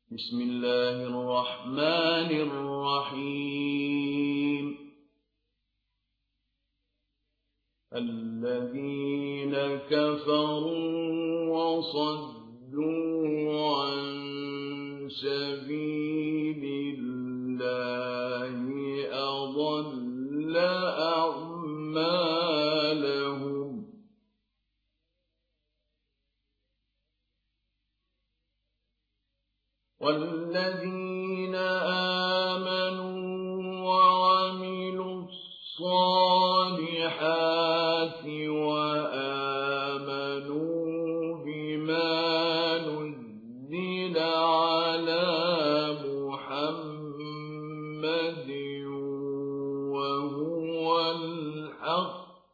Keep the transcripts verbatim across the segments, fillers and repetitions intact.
بسم الله الرحمن الرحيم الذين كفروا وصدوا عن سبيل الله أضل أعمالهم والذين آمنوا وعملوا الصالحات وآمنوا بما نزل على محمد وهو الحق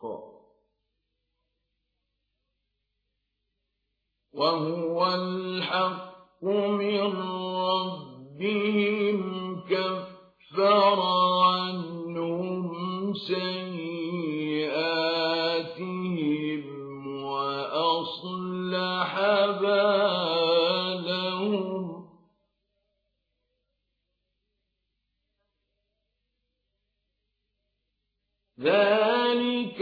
وهو الحق من ربهم كفر عنهم سيئاتهم وأصلح بالهم ذلك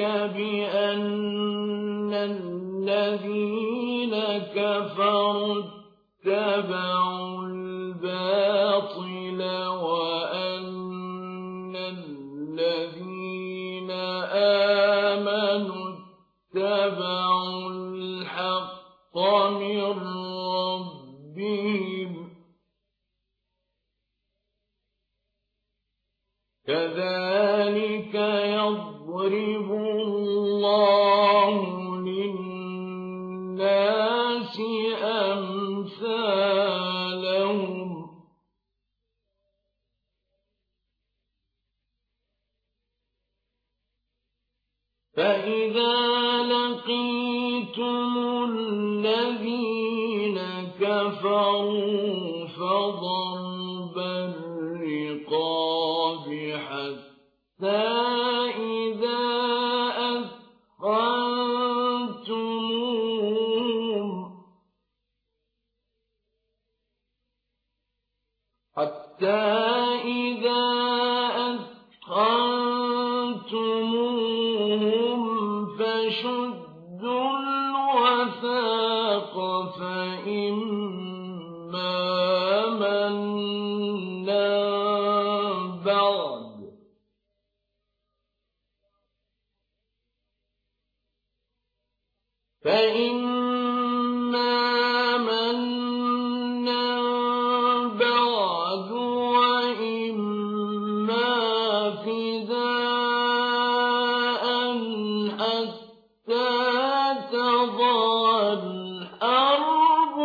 بأن الذين كفروا اتبعوا الباطل وأن الذين آمنوا اتبعوا الحق من ربهم كذلك يضرب الله للناس أمثالهم فإذا لقيتم الذين كفروا فضرب الرقاب حتى إذا أثخنتموهم حتى إذا أثخنتموهم فشدوا الوثاق فإما منا بعد فإما منا بعد وإما فداء حتى تضع الحرب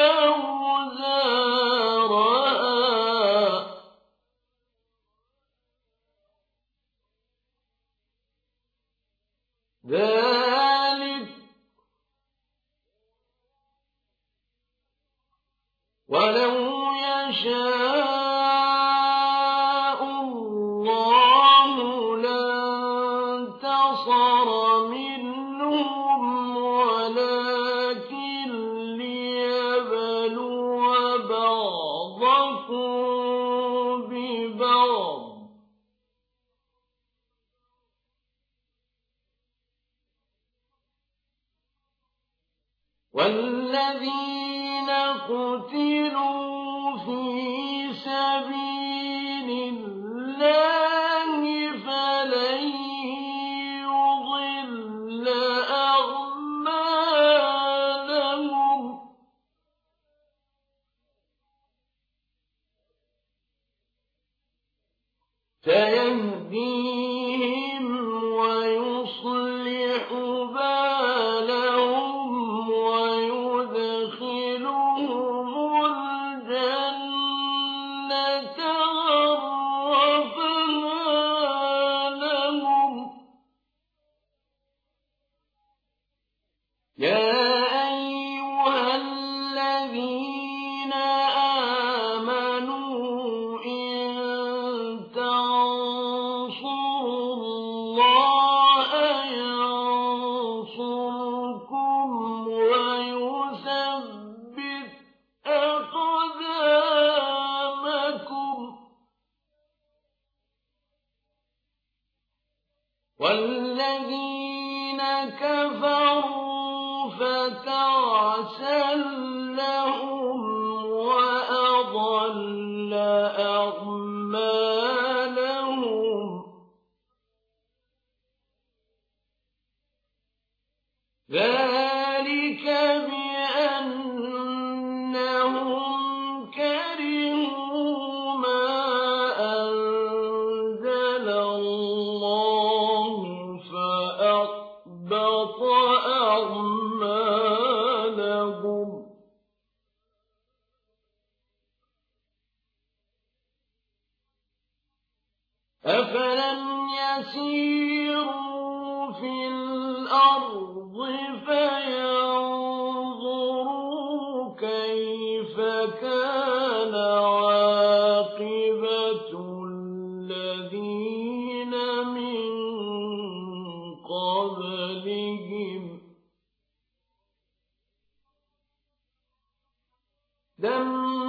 أوزارها ذلك ولو يشاء الله لانتصر منهم ولكن ليبلو بعضكم ببعض والذين قتلوا في سبيل الله فلن يضل أعمالهم سيهديهم ويصلح بالهم ويدخلهم الجنة عرفها لهم يا أيها الذين آمنوا إن تنصروا فتعسا لهم وأضل أعمالهم ذلك بأنهم كرهوا ما أنزل الله فأحبط أعمالهم أفلم يسيروا في الأرض فينظروا كيف كان عاقبة الذين من قبلهم دمر